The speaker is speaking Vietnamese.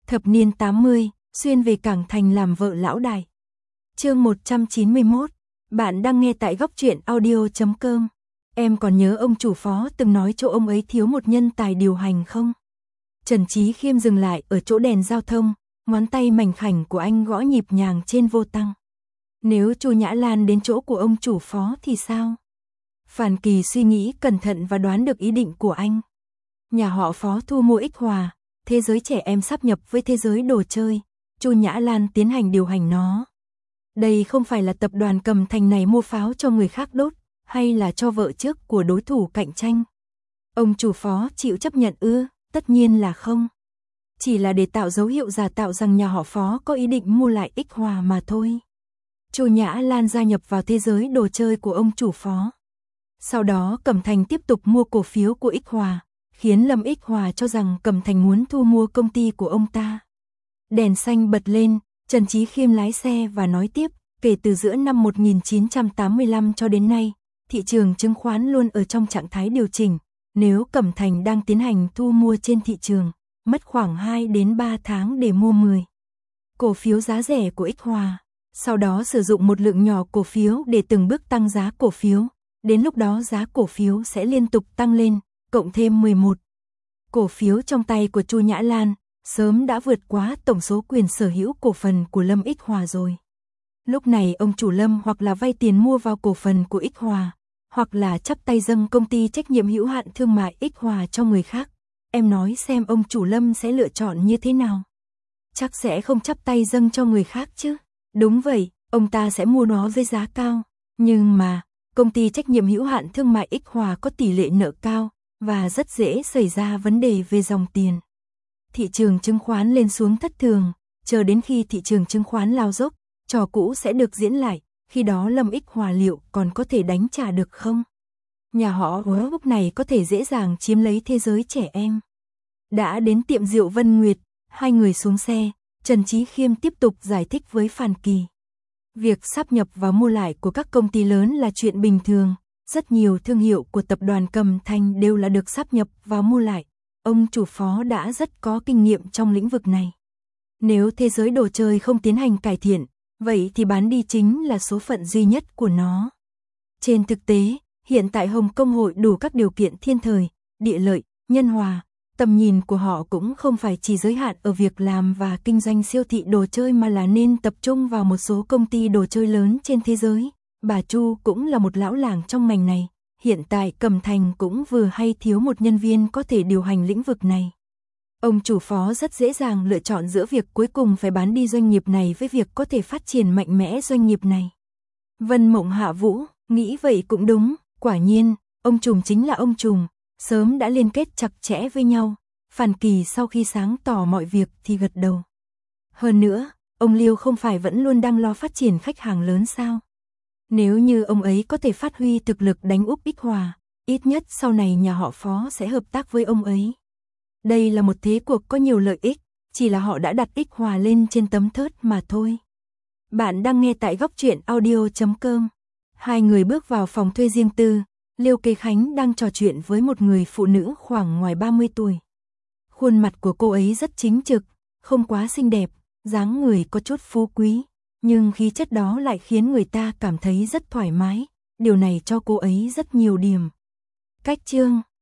Thập niên 80, xuyên về Cảng Thành làm vợ lão đại. Chương 191. Bạn đang nghe tại góc truyện audio.com. Em còn nhớ ông chủ Phó từng nói chỗ ông ấy thiếu một nhân tài điều hành không? Trần Chí Khiêm dừng lại ở chỗ đèn giao thông, ngón tay mảnh khảnh của anh gõ nhịp nhàng trên vô tăng. Nếu Chu Nhã Lan đến chỗ của ông chủ Phó thì sao? Phàn Kỳ suy nghĩ cẩn thận và đoán được ý định của anh. Nhà họ Phó thu mua Ích Hòa, thế giới trẻ em sáp nhập với thế giới đồ chơi, Chu Nhã Lan tiến hành điều hành nó. Đây không phải là tập đoàn Cầm Thành này mua pháo cho người khác đốt, hay là cho vợ trước của đối thủ cạnh tranh. Ông chủ Phó chịu chấp nhận ư? Tất nhiên là không. Chỉ là để tạo dấu hiệu giả tạo rằng nhà họ Phó có ý định mua lại Ích Hòa mà thôi. Chu Nhã Lan gia nhập vào thế giới đồ chơi của ông chủ Phó. Sau đó Cẩm Thành tiếp tục mua cổ phiếu của Ích Hòa, khiến Lâm Ích Hòa cho rằng Cẩm Thành muốn thu mua công ty của ông ta. Đèn xanh bật lên, Trần Chí Khiêm lái xe và nói tiếp, kể từ giữa năm 1985 cho đến nay, thị trường chứng khoán luôn ở trong trạng thái điều chỉnh. Nếu Cẩm Thành đang tiến hành thu mua trên thị trường, mất khoảng 2 đến 3 tháng để mua 10 cổ phiếu giá rẻ của Ích Hòa, sau đó sử dụng một lượng nhỏ cổ phiếu để từng bước tăng giá cổ phiếu. Đến lúc đó giá cổ phiếu sẽ liên tục tăng lên, cộng thêm 11 cổ phiếu trong tay của Chu Nhã Lan, sớm đã vượt quá tổng số quyền sở hữu cổ phần của Lâm Ích Hòa rồi. Lúc này ông chủ Lâm hoặc là vay tiền mua vào cổ phần của Ích Hòa, hoặc là chắp tay dâng công ty trách nhiệm hữu hạn thương mại Ích Hòa cho người khác. Em nói xem ông chủ Lâm sẽ lựa chọn như thế nào? Chắc sẽ không chắp tay dâng cho người khác chứ. Đúng vậy, ông ta sẽ mua nó với giá cao. Nhưng mà, công ty trách nhiệm hữu hạn thương mại Ích Hòa có tỷ lệ nợ cao, và rất dễ xảy ra vấn đề về dòng tiền. Thị trường chứng khoán lên xuống thất thường, chờ đến khi thị trường chứng khoán lao dốc, trò cũ sẽ được diễn lại, khi đó Lâm Ích Hòa liệu còn có thể đánh trả được không? Nhà họ Hứa lúc này có thể dễ dàng chiếm lấy thế giới trẻ em. Đã đến tiệm rượu Vân Nguyệt, hai người xuống xe, Trần Chí Khiêm tiếp tục giải thích với Phàn Kỳ. Việc sáp nhập và mua lại của các công ty lớn là chuyện bình thường, rất nhiều thương hiệu của tập đoàn Cầm Thành đều là được sáp nhập và mua lại. Ông chủ Phó đã rất có kinh nghiệm trong lĩnh vực này. Nếu thế giới đồ chơi không tiến hành cải thiện, vậy thì bán đi chính là số phận duy nhất của nó. Trên thực tế, hiện tại Hồng Kông hội đủ các điều kiện thiên thời, địa lợi, nhân hòa, tầm nhìn của họ cũng không phải chỉ giới hạn ở việc làm và kinh doanh siêu thị đồ chơi mà là nên tập trung vào một số công ty đồ chơi lớn trên thế giới. Bà Chu cũng là một lão làng trong ngành này, hiện tại Cầm Thành cũng vừa hay thiếu một nhân viên có thể điều hành lĩnh vực này. Ông chủ Phó rất dễ dàng lựa chọn giữa việc cuối cùng phải bán đi doanh nghiệp này với việc có thể phát triển mạnh mẽ doanh nghiệp này. Vân Mộng Hạ Vũ, nghĩ vậy cũng đúng, quả nhiên, ông trùm chính là ông trùm, sớm đã liên kết chặt chẽ với nhau. Phàn Kỳ sau khi sáng tỏ mọi việc thì gật đầu. Hơn nữa, ông Liêu không phải vẫn luôn đang lo phát triển khách hàng lớn sao? Nếu như ông ấy có thể phát huy thực lực đánh úp Ích Hòa, ít nhất sau này nhà họ Phó sẽ hợp tác với ông ấy. Đây là một thế cuộc có nhiều lợi ích, chỉ là họ đã đặt Ích Hòa lên trên tấm thớt mà thôi. Bạn đang nghe tại góc truyện audio.com. Hai người bước vào phòng thuê riêng tư, Liêu Kế Khánh đang trò chuyện với một người phụ nữ khoảng ngoài 30 tuổi. Khuôn mặt của cô ấy rất chính trực, không quá xinh đẹp, dáng người có chút phú quý, nhưng khí chất đó lại khiến người ta cảm thấy rất thoải mái, điều này cho cô ấy rất nhiều điểm. Cách chương